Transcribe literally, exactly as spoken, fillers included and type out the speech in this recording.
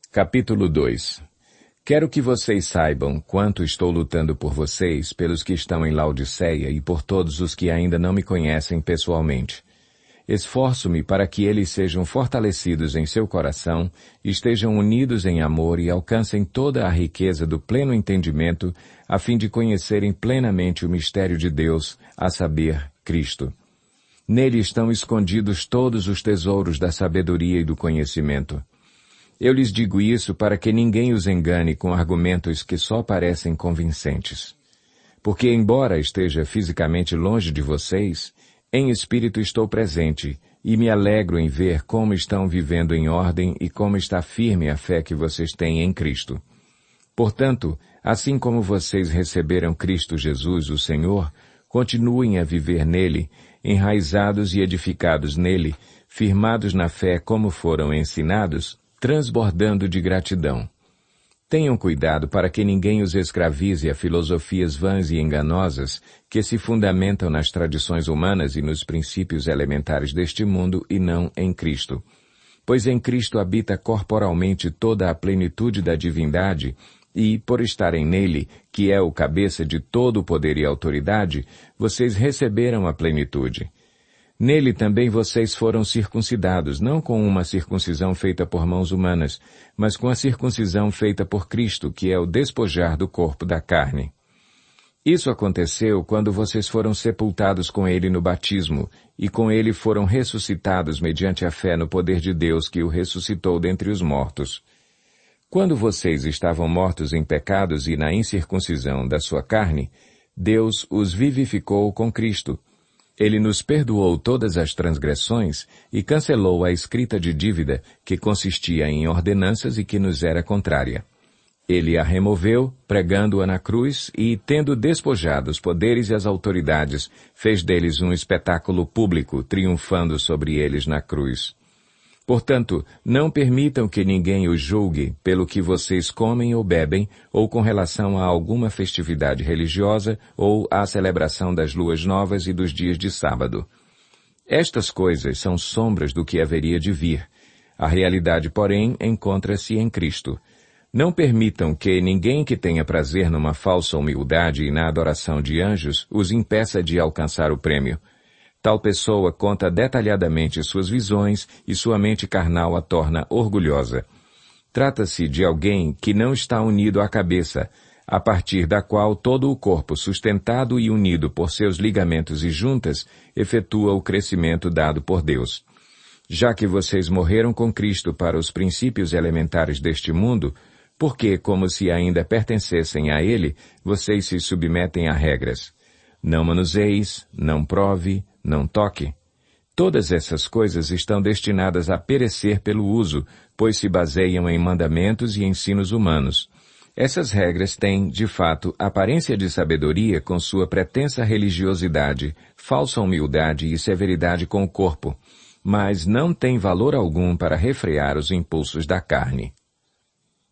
Capítulo dois. Quero que vocês saibam quanto estou lutando por vocês, pelos que estão em Laodiceia e por todos os que ainda não me conhecem pessoalmente. Esforço-me para que eles sejam fortalecidos em seu coração, estejam unidos em amor e alcancem toda a riqueza do pleno entendimento, a fim de conhecerem plenamente o mistério de Deus, a saber, Cristo. Nele estão escondidos todos os tesouros da sabedoria e do conhecimento. Eu lhes digo isso para que ninguém os engane com argumentos que só parecem convincentes. Porque, embora esteja fisicamente longe de vocês, em espírito estou presente e me alegro em ver como estão vivendo em ordem e como está firme a fé que vocês têm em Cristo. Portanto, assim como vocês receberam Cristo Jesus, o Senhor, continuem a viver nele, enraizados e edificados nele, firmados na fé como foram ensinados, transbordando de gratidão. Tenham cuidado para que ninguém os escravize a filosofias vãs e enganosas que se fundamentam nas tradições humanas e nos princípios elementares deste mundo e não em Cristo. Pois em Cristo habita corporalmente toda a plenitude da divindade e, por estarem nele, que é o cabeça de todo o poder e autoridade, vocês receberam a plenitude. Nele também vocês foram circuncidados, não com uma circuncisão feita por mãos humanas, mas com a circuncisão feita por Cristo, que é o despojar do corpo da carne. Isso aconteceu quando vocês foram sepultados com ele no batismo, e com ele foram ressuscitados mediante a fé no poder de Deus que o ressuscitou dentre os mortos. Quando vocês estavam mortos em pecados e na incircuncisão da sua carne, Deus os vivificou com Cristo. Ele nos perdoou todas as transgressões e cancelou a escrita de dívida que consistia em ordenanças e que nos era contrária. Ele a removeu, pregando-a na cruz e, tendo despojado os poderes e as autoridades, fez deles um espetáculo público, triunfando sobre eles na cruz. Portanto, não permitam que ninguém os julgue pelo que vocês comem ou bebem, ou com relação a alguma festividade religiosa, ou à celebração das luas novas e dos dias de sábado. Estas coisas são sombras do que haveria de vir. A realidade, porém, encontra-se em Cristo. Não permitam que ninguém que tenha prazer numa falsa humildade e na adoração de anjos os impeça de alcançar o prêmio. Tal pessoa conta detalhadamente suas visões e sua mente carnal a torna orgulhosa. Trata-se de alguém que não está unido à cabeça, a partir da qual todo o corpo, sustentado e unido por seus ligamentos e juntas, efetua o crescimento dado por Deus. Já que vocês morreram com Cristo para os princípios elementares deste mundo, porque, como se ainda pertencessem a ele, vocês se submetem a regras. Não manuseis, não prove, não toque. Todas essas coisas estão destinadas a perecer pelo uso, pois se baseiam em mandamentos e ensinos humanos. Essas regras têm, de fato, aparência de sabedoria com sua pretensa religiosidade, falsa humildade e severidade com o corpo, mas não têm valor algum para refrear os impulsos da carne.